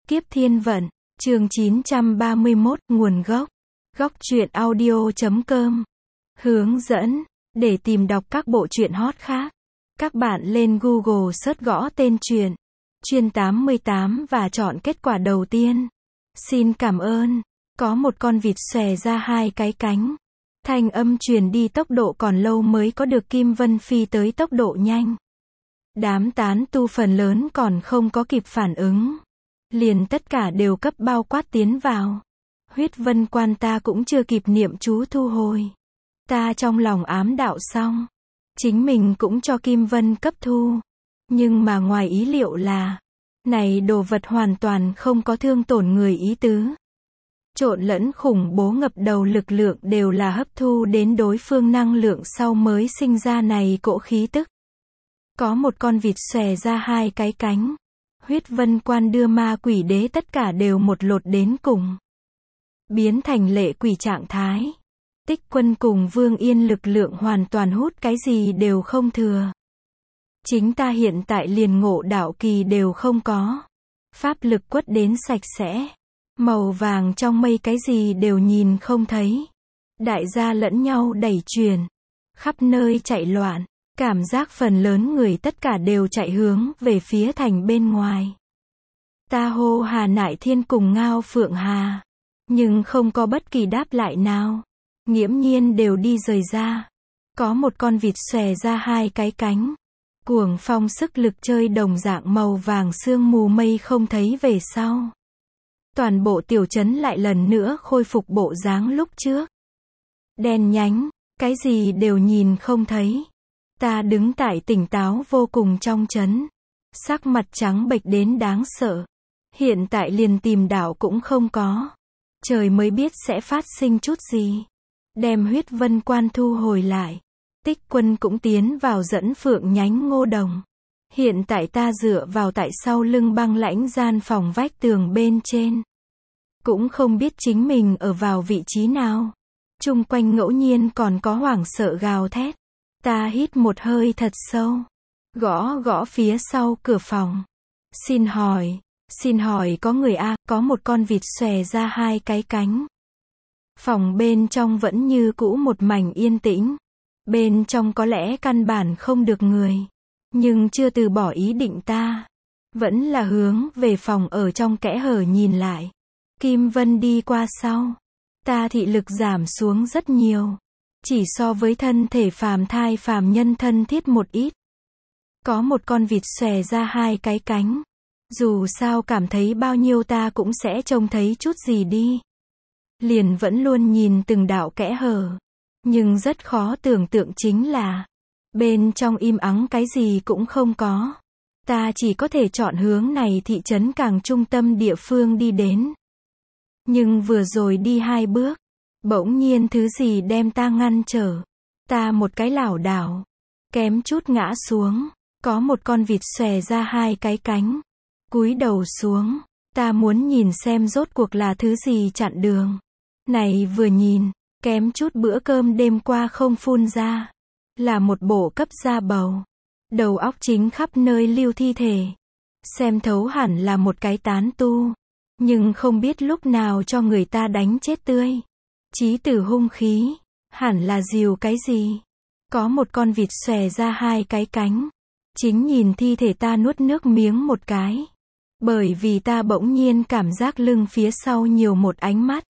Kiếp Thiên Vận, chương 931, nguồn gốc. Góc truyện audio.com. Hướng dẫn. Để tìm đọc các bộ truyện hot khác, các bạn lên Google search gõ tên truyện Chuyên 88 và chọn kết quả đầu tiên. Xin cảm ơn. Có một con vịt xòe ra hai cái cánh. Thanh âm truyền đi tốc độ còn lâu mới có được. Kim Vân phi tới tốc độ nhanh. Đám tán tu phần lớn còn không có kịp phản ứng, liền tất cả đều cấp bao quát tiến vào. Huyết Vân Quan ta cũng chưa kịp niệm chú thu hồi. Ta trong lòng ám đạo xong, chính mình cũng cho Kim Vân cấp thu. Nhưng mà ngoài ý liệu là, này đồ vật hoàn toàn không có thương tổn người ý tứ. Trộn lẫn khủng bố ngập đầu lực lượng đều là hấp thu đến đối phương năng lượng sau mới sinh ra này cỗ khí tức. Có một con vịt xòe ra hai cái cánh. Huyết Vân Quan đưa ma quỷ đế tất cả đều một lột đến cùng, biến thành lệ quỷ trạng thái. Tích Quân cùng Vương Yên lực lượng hoàn toàn hút cái gì đều không thừa. Chính ta hiện tại liền ngộ đạo kỳ đều không có. Pháp lực quất đến sạch sẽ. Màu vàng trong mây cái gì đều nhìn không thấy. Đại gia lẫn nhau đẩy truyền, khắp nơi chạy loạn. Cảm giác phần lớn người tất cả đều chạy hướng về phía thành bên ngoài. Ta hô Hà Nại Thiên cùng Ngao Phượng Hà, nhưng không có bất kỳ đáp lại nào. Nghiễm nhiên đều đi rời ra. Có một con vịt xòe ra hai cái cánh. Cuồng phong sức lực chơi đồng dạng màu vàng sương mù mây không thấy về sau. Toàn bộ tiểu trấn lại lần nữa khôi phục bộ dáng lúc trước. Đen nhánh, cái gì đều nhìn không thấy. Ta đứng tại tỉnh táo vô cùng trong trấn, sắc mặt trắng bệch đến đáng sợ. Hiện tại liền tìm đạo cũng không có. Trời mới biết sẽ phát sinh chút gì. Đem Huyết Vân Quan thu hồi lại. Tích Quân cũng tiến vào dẫn Phượng nhánh Ngô Đồng. Hiện tại ta dựa vào tại sau lưng băng lãnh gian phòng vách tường bên trên. Cũng không biết chính mình ở vào vị trí nào. Chung quanh ngẫu nhiên còn có hoảng sợ gào thét. Ta hít một hơi thật sâu. Gõ gõ phía sau cửa phòng. Xin hỏi có người a? Có một con vịt xòe ra hai cái cánh. Phòng bên trong vẫn như cũ một mảnh yên tĩnh. Bên trong có lẽ căn bản không được người. Nhưng chưa từ bỏ ý định ta. Vẫn là hướng về phòng ở trong kẽ hở nhìn lại. Kim Vân đi qua sau. Ta thị lực giảm xuống rất nhiều. Chỉ so với thân thể phàm thai phàm nhân thân thiết một ít. Có một con vịt xòe ra hai cái cánh. Dù sao cảm thấy bao nhiêu ta cũng sẽ trông thấy chút gì đi. Liền vẫn luôn nhìn từng đạo kẽ hở. Nhưng rất khó tưởng tượng chính là, bên trong im ắng cái gì cũng không có. Ta chỉ có thể chọn hướng này thị trấn càng trung tâm địa phương đi đến. Nhưng vừa rồi đi hai bước, bỗng nhiên thứ gì đem ta ngăn trở. Ta một cái lảo đảo, kém chút ngã xuống. Có một con vịt xòe ra hai cái cánh. Cúi đầu xuống, ta muốn nhìn xem rốt cuộc là thứ gì chặn đường. Này vừa nhìn, kém chút bữa cơm đêm qua không phun ra. Là một bộ cấp da bầu. Đầu óc chính khắp nơi lưu thi thể. Xem thấu hẳn là một cái tán tu. Nhưng không biết lúc nào cho người ta đánh chết tươi. Chí tử hung khí, hẳn là dìu cái gì. Có một con vịt xòe ra hai cái cánh. Chính nhìn thi thể ta nuốt nước miếng một cái. Bởi vì ta bỗng nhiên cảm giác lưng phía sau nhiều một ánh mắt.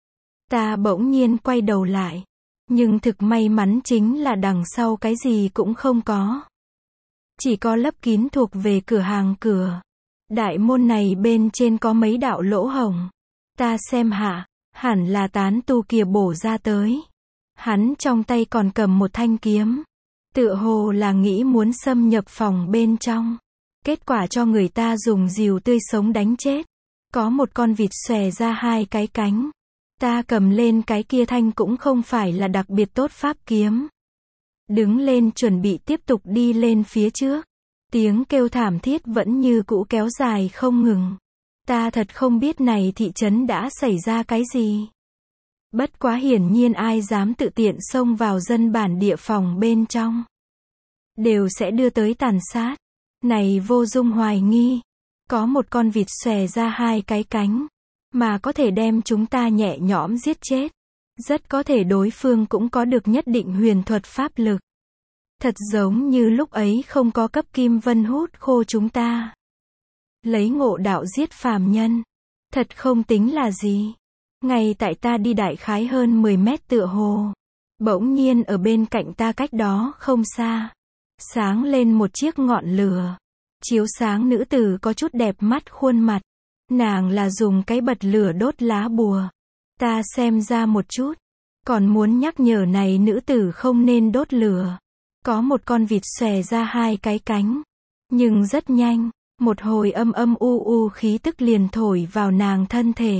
Ta bỗng nhiên quay đầu lại. Nhưng thực may mắn chính là đằng sau cái gì cũng không có. Chỉ có lấp kín thuộc về cửa hàng cửa. Đại môn này bên trên có mấy đạo lỗ hổng. Ta xem hạ, hẳn là tán tu kia bổ ra tới. Hắn trong tay còn cầm một thanh kiếm. Tựa hồ là nghĩ muốn xâm nhập phòng bên trong. Kết quả cho người ta dùng rìu tươi sống đánh chết. Có một con vịt xòe ra hai cái cánh. Ta cầm lên cái kia thanh cũng không phải là đặc biệt tốt pháp kiếm. Đứng lên chuẩn bị tiếp tục đi lên phía trước. Tiếng kêu thảm thiết vẫn như cũ kéo dài không ngừng. Ta thật không biết này thị trấn đã xảy ra cái gì. Bất quá hiển nhiên ai dám tự tiện xông vào dân bản địa phòng bên trong. Đều sẽ đưa tới tàn sát. Này vô dung hoài nghi. Có một con vịt xòe ra hai cái cánh, mà có thể đem chúng ta nhẹ nhõm giết chết. Rất có thể đối phương cũng có được nhất định huyền thuật pháp lực. Thật giống như lúc ấy không có cấp kim vân hút khô chúng ta. Lấy ngộ đạo giết phàm nhân. Thật không tính là gì. Ngay tại ta đi đại khái hơn 10 mét tựa hồ. Bỗng nhiên ở bên cạnh ta cách đó không xa. Sáng lên một chiếc ngọn lửa. Chiếu sáng nữ tử có chút đẹp mắt khuôn mặt. Nàng là dùng cái bật lửa đốt lá bùa. Ta xem ra một chút. Còn muốn nhắc nhở này nữ tử không nên đốt lửa. Có một con vịt xòe ra hai cái cánh. Nhưng rất nhanh, một hồi âm âm u u khí tức liền thổi vào nàng thân thể.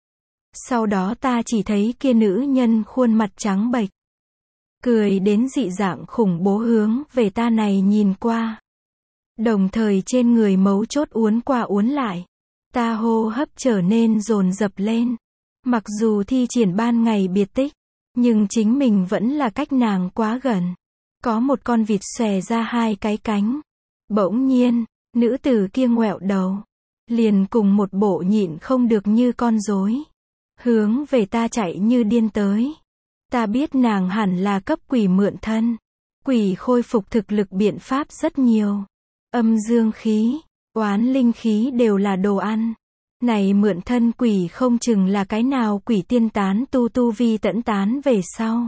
Sau đó ta chỉ thấy kia nữ nhân khuôn mặt trắng bệch. Cười đến dị dạng khủng bố hướng về ta này nhìn qua. Đồng thời trên người mấu chốt uốn qua uốn lại. Ta hô hấp trở nên dồn dập lên. Mặc dù thi triển ban ngày biệt tích, nhưng chính mình vẫn là cách nàng quá gần. Có một con vịt xòe ra hai cái cánh. Bỗng nhiên, nữ tử kia ngoẹo đầu. Liền cùng một bộ nhịn không được như con rối. Hướng về ta chạy như điên tới. Ta biết nàng hẳn là cấp quỷ mượn thân. Quỷ khôi phục thực lực biện pháp rất nhiều. Âm dương khí, oán linh khí đều là đồ ăn. Này mượn thân quỷ không chừng là cái nào quỷ tiên tán tu vi tẫn tán về sau.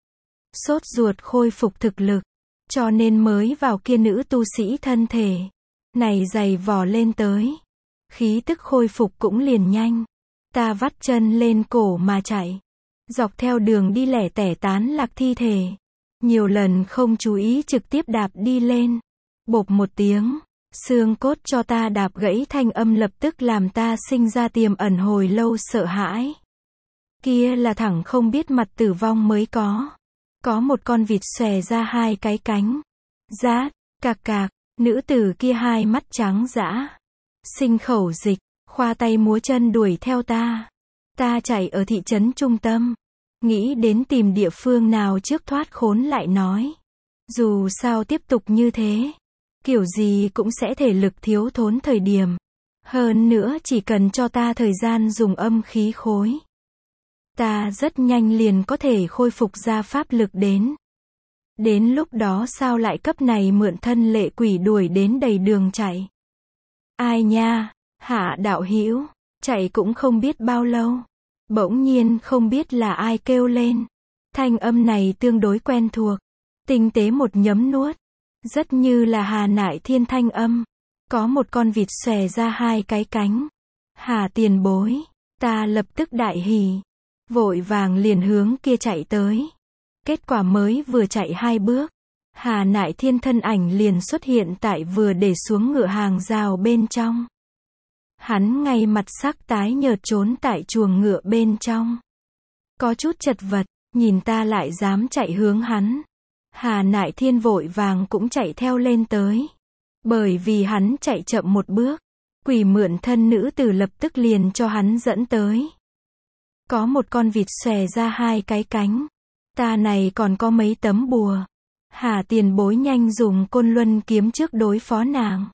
Sốt ruột khôi phục thực lực. Cho nên mới vào kia nữ tu sĩ thân thể. Này giày vò lên tới. Khí tức khôi phục cũng liền nhanh. Ta vắt chân lên cổ mà chạy. Dọc theo đường đi lẻ tẻ tán lạc thi thể. Nhiều lần không chú ý trực tiếp đạp đi lên. Bộp một tiếng. Xương cốt cho ta đạp gãy thanh âm lập tức làm ta sinh ra tiềm ẩn hồi lâu sợ hãi. Kia là thẳng không biết mặt tử vong mới có. Có một con vịt xòe ra hai cái cánh. Rát, cạc cạc, nữ tử kia hai mắt trắng dã. Sinh khẩu dịch, khoa tay múa chân đuổi theo ta. Ta chạy ở thị trấn trung tâm. Nghĩ đến tìm địa phương nào trước thoát khốn lại nói. Dù sao tiếp tục như thế. Kiểu gì cũng sẽ thể lực thiếu thốn thời điểm. Hơn nữa chỉ cần cho ta thời gian dùng âm khí khối. Ta rất nhanh liền có thể khôi phục ra pháp lực đến. Đến lúc đó sao lại cấp này mượn thân lệ quỷ đuổi đến đầy đường chạy. Ai nha, Hạ đạo hữu, chạy cũng không biết bao lâu. Bỗng nhiên không biết là ai kêu lên. Thanh âm này tương đối quen thuộc. Tinh tế một nhấm nuốt. Rất như là Hà Nại Thiên thanh âm. Có một con vịt xòe ra hai cái cánh. Hà tiền bối. Ta lập tức đại hỉ. Vội vàng liền hướng kia chạy tới. Kết quả mới vừa chạy hai bước. Hà Nại Thiên thân ảnh liền xuất hiện tại vừa để xuống ngựa hàng rào bên trong. Hắn ngay mặt sắc tái nhợt trốn tại chuồng ngựa bên trong. Có chút chật vật, nhìn ta lại dám chạy hướng hắn. Hà Nại Thiên vội vàng cũng chạy theo lên tới. Bởi vì hắn chạy chậm một bước. Quỷ mượn thân nữ tử lập tức liền cho hắn dẫn tới. Có một con vịt xòe ra hai cái cánh. Ta này còn có mấy tấm bùa. Hà tiền bối nhanh dùng côn luân kiếm trước đối phó nàng.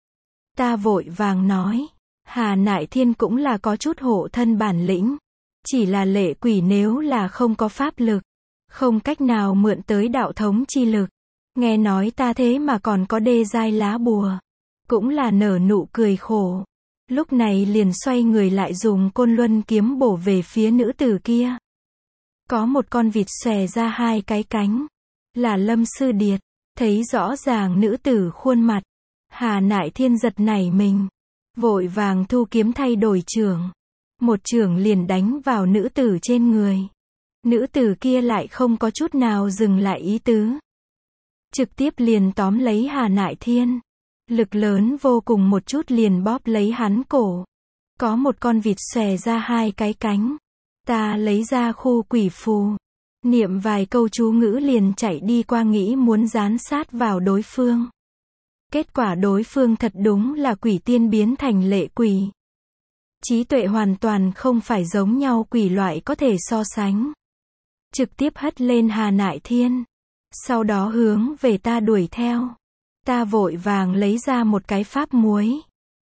Ta vội vàng nói. Hà Nại Thiên cũng là có chút hộ thân bản lĩnh. Chỉ là lệ quỷ nếu là không có pháp lực. Không cách nào mượn tới đạo thống chi lực. Nghe nói ta thế mà còn có đê giai lá bùa. Cũng là nở nụ cười khổ. Lúc này liền xoay người lại dùng côn luân kiếm bổ về phía nữ tử kia. Có một con vịt xòe ra hai cái cánh. Là Lâm Sư Điệt. Thấy rõ ràng nữ tử khuôn mặt. Hà Nại Thiên giật nảy mình. Vội vàng thu kiếm thay đổi chưởng. Một chưởng liền đánh vào nữ tử trên người. Nữ tử kia lại không có chút nào dừng lại ý tứ. Trực tiếp liền tóm lấy Hà Nại Thiên. Lực lớn vô cùng một chút liền bóp lấy hắn cổ. Có một con vịt xòe ra hai cái cánh. Ta lấy ra khu quỷ phù. Niệm vài câu chú ngữ liền chạy đi qua nghĩ muốn dán sát vào đối phương. Kết quả đối phương thật đúng là quỷ tiên biến thành lệ quỷ. Trí tuệ hoàn toàn không phải giống nhau quỷ loại có thể so sánh. Trực tiếp hất lên Hà Nại Thiên. Sau đó hướng về ta đuổi theo. Ta vội vàng lấy ra một cái pháp muối.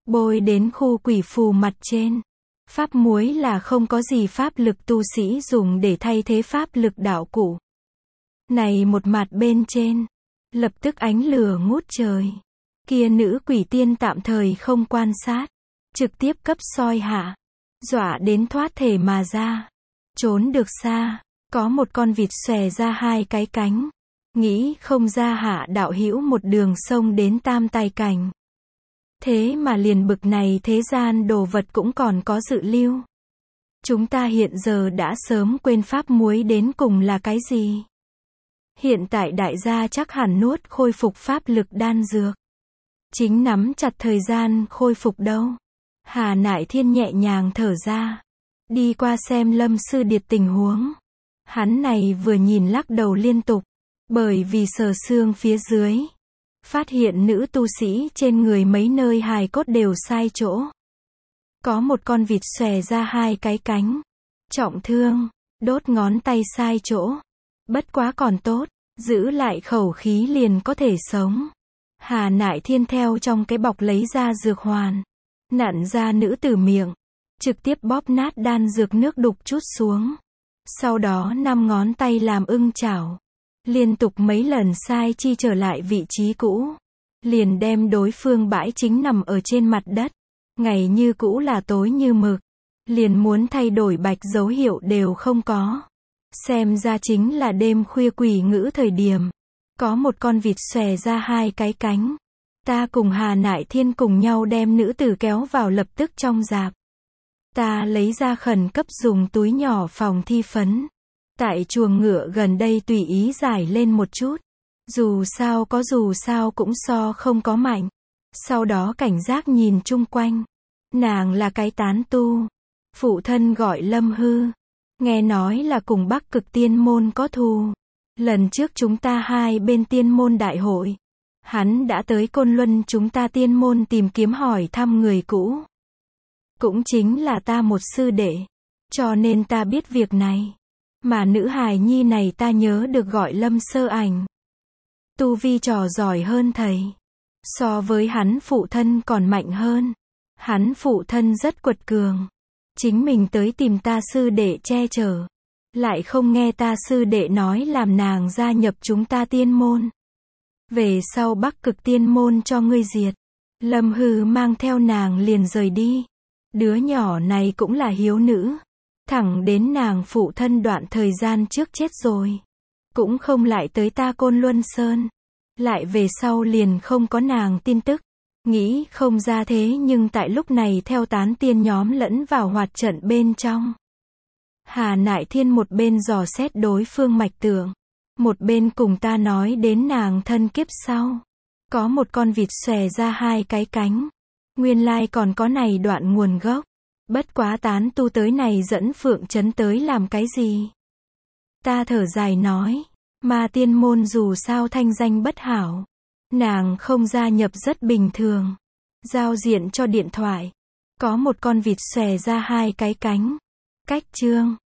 bôi đến khu quỷ phù mặt trên. Pháp muối là không có gì pháp lực tu sĩ dùng để thay thế pháp lực đạo cụ. Này một mặt bên trên, lập tức ánh lửa ngút trời. Kia nữ quỷ tiên tạm thời không quan sát, trực tiếp cấp soi hạ, dọa đến thoát thể mà ra. Trốn được xa, có một con vịt xòe ra hai cái cánh, nghĩ không ra hạ đạo hữu một đường sông đến Tam Tài Cảnh. Thế mà liền bực này thế gian đồ vật cũng còn có dự lưu. Chúng ta hiện giờ đã sớm quên pháp muối đến cùng là cái gì. Hiện tại đại gia chắc hẳn nuốt khôi phục pháp lực đan dược. Chính nắm chặt thời gian khôi phục đâu. Hà Nại Thiên nhẹ nhàng thở ra. Đi qua xem Lâm Sư Điệt tình huống. Hắn này vừa nhìn lắc đầu liên tục. Bởi vì sờ xương phía dưới. Phát hiện nữ tu sĩ trên người mấy nơi hài cốt đều sai chỗ. Có một con vịt xòe ra hai cái cánh. Trọng thương, đốt ngón tay sai chỗ. Bất quá còn tốt, giữ lại khẩu khí liền có thể sống. Hà Nại Thiên theo trong cái bọc lấy ra dược hoàn. Nặn ra nữ tử miệng. Trực tiếp bóp nát đan dược nước đục chút xuống. Sau đó 5 ngón tay làm ưng chảo. Liên tục mấy lần sai chi trở lại vị trí cũ. Liền đem đối phương bãi chính nằm ở trên mặt đất. Ngày như cũ là tối như mực. Liền muốn thay đổi bạch dấu hiệu đều không có. Xem ra chính là đêm khuya quỷ ngữ thời điểm. Có một con vịt xòe ra hai cái cánh. Ta cùng Hà Nại Thiên cùng nhau đem nữ tử kéo vào lập tức trong rạp. Ta lấy ra khẩn cấp dùng túi nhỏ phòng thi phấn. Tại chuồng ngựa gần đây tùy ý giải lên một chút. Dù sao cũng so không có mạnh. Sau đó cảnh giác nhìn chung quanh. Nàng là cái tán tu. Phụ thân gọi Lâm Hư. Nghe nói là cùng Bắc Cực Tiên Môn có thù. Lần trước chúng ta hai bên Tiên Môn đại hội. Hắn đã tới Côn Luân chúng ta Tiên Môn tìm kiếm hỏi thăm người cũ. Cũng chính là ta một sư đệ. Cho nên ta biết việc này. Mà nữ hài nhi này ta nhớ được gọi Lâm Sơ Ảnh. Tu vi trò giỏi hơn thầy. So với hắn phụ thân còn mạnh hơn. Hắn phụ thân rất quật cường. Chính mình tới tìm ta sư đệ che chở. Lại không nghe ta sư đệ nói làm nàng gia nhập chúng ta Tiên Môn. Về sau Bắc Cực Tiên Môn cho ngươi diệt. Lâm Hư mang theo nàng liền rời đi. Đứa nhỏ này cũng là hiếu nữ. Thẳng đến nàng phụ thân đoạn thời gian trước chết rồi. Cũng không lại tới ta Côn Luân Sơn. Lại về sau liền không có nàng tin tức. Nghĩ không ra thế nhưng tại lúc này theo tán tiên nhóm lẫn vào hoạt trận bên trong. Hà Nại Thiên một bên dò xét đối phương mạch tượng. Một bên cùng ta nói đến nàng thân kiếp sau. Có một con vịt xòe ra hai cái cánh. Nguyên lai còn có này đoạn nguồn gốc. Bất quá tán tu tới này dẫn Phượng Trấn tới làm cái gì? Ta thở dài nói. Ma Tiên Môn dù sao thanh danh bất hảo. Nàng không gia nhập rất bình thường. Giao diện cho điện thoại. Có một con vịt xòe ra hai cái cánh. Cách chương.